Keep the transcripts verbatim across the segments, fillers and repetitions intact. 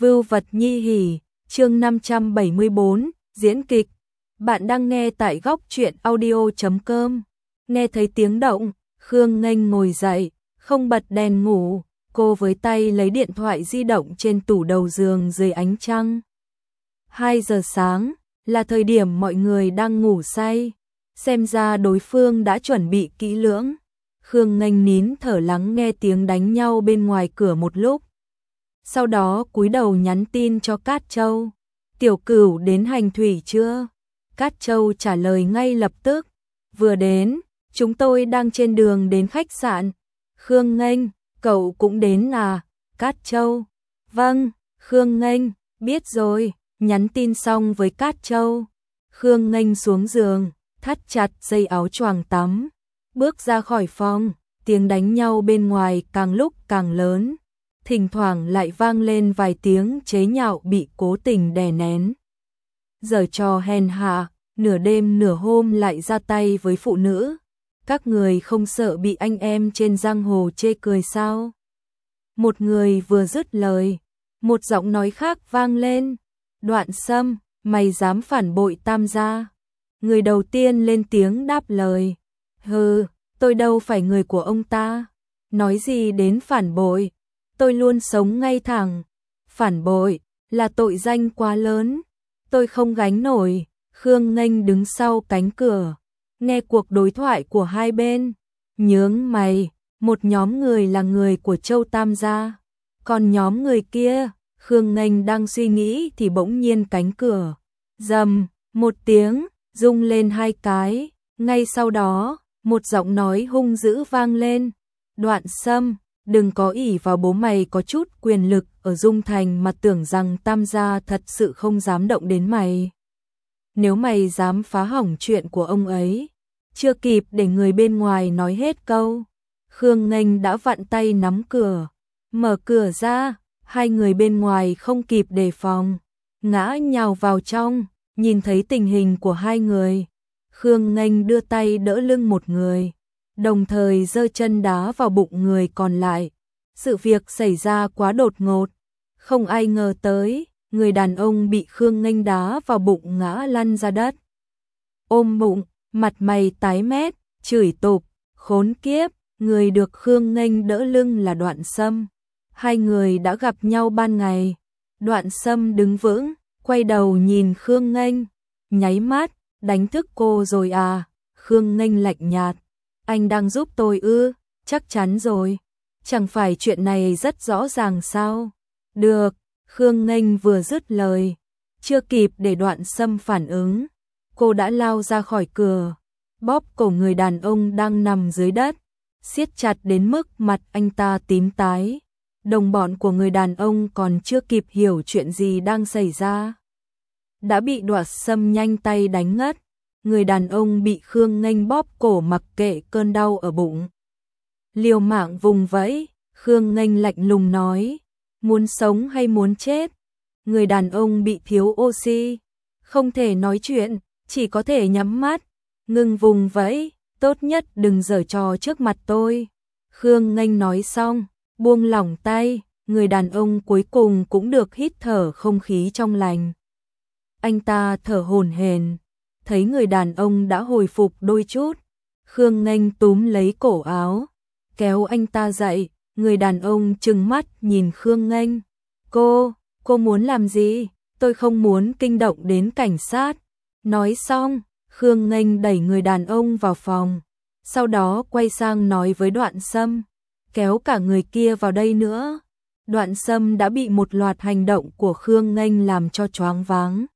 Vưu vật nhi hỉ, chương năm trăm bảy mươi bốn, diễn kịch. Bạn đang nghe tại góc truyện audio chấm com. Nghe thấy tiếng động, Khương Nghênh ngồi dậy, không bật đèn ngủ, cô với tay lấy điện thoại di động trên tủ đầu giường dưới ánh trăng. hai giờ sáng, là thời điểm mọi người đang ngủ say, xem ra đối phương đã chuẩn bị kỹ lưỡng. Khương Nghênh nín thở lắng nghe tiếng đánh nhau bên ngoài cửa một lúc. Sau đó cúi đầu nhắn tin cho Cát Châu. Tiểu Cửu đến hành thủy chưa? Cát Châu trả lời ngay lập tức. Vừa đến, chúng tôi đang trên đường đến khách sạn. Khương Nghênh, cậu cũng đến à? Cát Châu. Vâng, Khương Nghênh, biết rồi. Nhắn tin xong với Cát Châu. Khương Nghênh xuống giường, thắt chặt dây áo choàng tắm. Bước ra khỏi phòng, tiếng đánh nhau bên ngoài càng lúc càng lớn. Thỉnh thoảng lại vang lên vài tiếng chế nhạo bị cố tình đè nén. Giở trò hèn hạ, nửa đêm nửa hôm lại ra tay với phụ nữ. Các người không sợ bị anh em trên giang hồ chê cười sao? Một người vừa dứt lời, một giọng nói khác vang lên. Đoạn Sâm, mày dám phản bội Tam gia? Người đầu tiên lên tiếng đáp lời. Hừ, tôi đâu phải người của ông ta. Nói gì đến phản bội? Tôi luôn sống ngay thẳng. Phản bội là tội danh quá lớn, tôi không gánh nổi. Khương Nghênh đứng sau cánh cửa, nghe cuộc đối thoại của hai bên, nhướng mày. Một nhóm người là người của Châu Tam gia, còn nhóm người kia. Khương Nghênh đang suy nghĩ thì bỗng nhiên cánh cửa rầm một tiếng rung lên hai cái. Ngay sau đó, một giọng nói hung dữ vang lên. Đoạn Sâm, đừng có ỷ vào bố mày có chút quyền lực ở Dung Thành mà tưởng rằng Tam gia thật sự không dám động đến mày. Nếu mày dám phá hỏng chuyện của ông ấy, chưa kịp để người bên ngoài nói hết câu, Khương Nghênh đã vặn tay nắm cửa, mở cửa ra. Hai người bên ngoài không kịp đề phòng, ngã nhào vào trong. Nhìn thấy tình hình của hai người, Khương Nghênh đưa tay đỡ lưng một người, đồng thời giơ chân đá vào bụng người còn lại. Sự việc xảy ra quá đột ngột, không ai ngờ tới, người đàn ông bị Khương Nghênh đá vào bụng ngã lăn ra đất. Ôm bụng, mặt mày tái mét, chửi tục, khốn kiếp. Người được Khương Nghênh đỡ lưng là Đoạn Sâm. Hai người đã gặp nhau ban ngày. Đoạn Sâm đứng vững, quay đầu nhìn Khương Nghênh, nháy mắt, đánh thức cô rồi à? Khương Nghênh lạnh nhạt. Anh đang giúp tôi ư? Chắc chắn rồi. Chẳng phải chuyện này rất rõ ràng sao? Được. Khương Nghênh vừa dứt lời, chưa kịp để Đoạn Sâm phản ứng, cô đã lao ra khỏi cửa, bóp cổ người đàn ông đang nằm dưới đất, siết chặt đến mức mặt anh ta tím tái. Đồng bọn của người đàn ông còn chưa kịp hiểu chuyện gì đang xảy ra, đã bị Đoạn Sâm nhanh tay đánh ngất. Người đàn ông bị Khương Nghênh bóp cổ mặc kệ cơn đau ở bụng, liều mạng vùng vẫy. Khương Nghênh lạnh lùng nói, muốn sống hay muốn chết? Người đàn ông bị thiếu oxy, không thể nói chuyện, chỉ có thể nhắm mắt, ngừng vùng vẫy. Tốt nhất đừng giở trò trước mặt tôi. Khương Nghênh nói xong, buông lỏng tay. Người đàn ông cuối cùng cũng được hít thở không khí trong lành. Anh ta thở hổn hển, thấy người đàn ông đã hồi phục đôi chút. Khương Nghênh túm lấy cổ áo, kéo anh ta dậy. Người đàn ông trừng mắt nhìn Khương Nghênh. Cô, cô muốn làm gì? Tôi không muốn kinh động đến cảnh sát. Nói xong, Khương Nghênh đẩy người đàn ông vào phòng, sau đó quay sang nói với Đoạn Sâm, kéo cả người kia vào đây nữa. Đoạn Sâm đã bị một loạt hành động của Khương Nghênh làm cho choáng váng.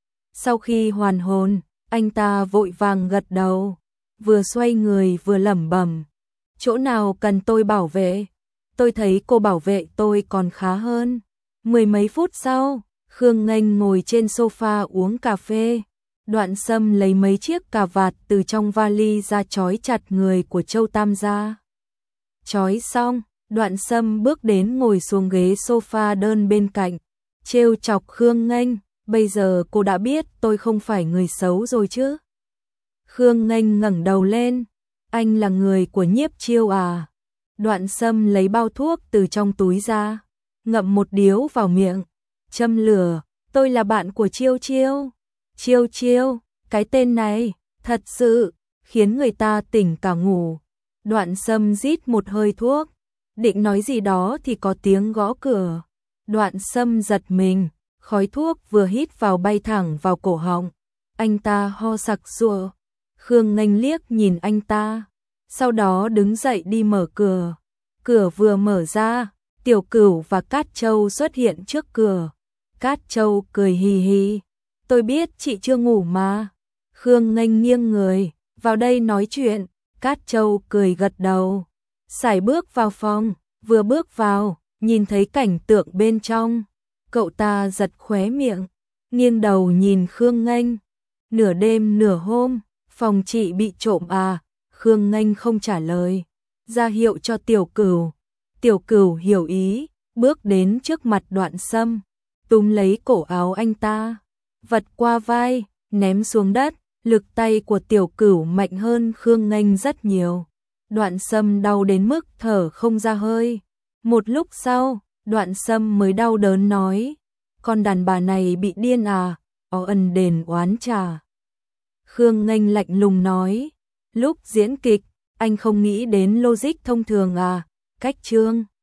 Sau khi hoàn hồn, anh ta vội vàng gật đầu, vừa xoay người vừa lẩm bẩm, chỗ nào cần tôi bảo vệ? Tôi thấy cô bảo vệ tôi còn khá hơn. Mười mấy phút sau, Khương Nghênh ngồi trên sofa uống cà phê. Đoạn Sâm lấy mấy chiếc cà vạt từ trong vali ra trói chặt người của Châu Tam gia. Trói xong, Đoạn Sâm bước đến ngồi xuống ghế sofa đơn bên cạnh, trêu chọc Khương Nghênh. Bây giờ cô đã biết tôi không phải người xấu rồi chứ? Khương Nghênh ngẩng đầu lên. Anh là người của Nhiếp Chiêu à? Đoạn Sâm lấy bao thuốc từ trong túi ra, ngậm một điếu vào miệng. châm lửa, tôi là bạn của Chiêu Chiêu. Chiêu Chiêu, cái tên này, thật sự, khiến người ta tỉnh cả ngủ. Đoạn Sâm rít một hơi thuốc, định nói gì đó thì có tiếng gõ cửa. Đoạn Sâm giật mình, khói thuốc vừa hít vào bay thẳng vào cổ họng. Anh ta ho sặc sụa. Khương Nghênh liếc nhìn anh ta, sau đó đứng dậy đi mở cửa. Cửa vừa mở ra, Tiểu Cửu và Cát Châu xuất hiện trước cửa. Cát Châu cười hì hì, tôi biết chị chưa ngủ mà. Khương Nghênh nghiêng người, vào đây nói chuyện. Cát Châu cười gật đầu, sải bước vào phòng, vừa bước vào, nhìn thấy cảnh tượng bên trong. Cậu ta giật khóe miệng, nghiêng đầu nhìn Khương Nghênh. Nửa đêm nửa hôm, phòng chị bị trộm à? Khương Nghênh không trả lời, ra hiệu cho Tiểu Cửu. Tiểu Cửu hiểu ý, bước đến trước mặt Đoạn Sâm, túm lấy cổ áo anh ta, vật qua vai, ném xuống đất. Lực tay của Tiểu Cửu mạnh hơn Khương Nghênh rất nhiều. Đoạn Sâm đau đến mức thở không ra hơi. Một lúc sau, Đoạn Sâm mới đau đớn nói, con đàn bà này bị điên à, ó ân đền oán trả. Khương Nghênh lạnh lùng nói, lúc diễn kịch, anh không nghĩ đến logic thông thường à, cách chương.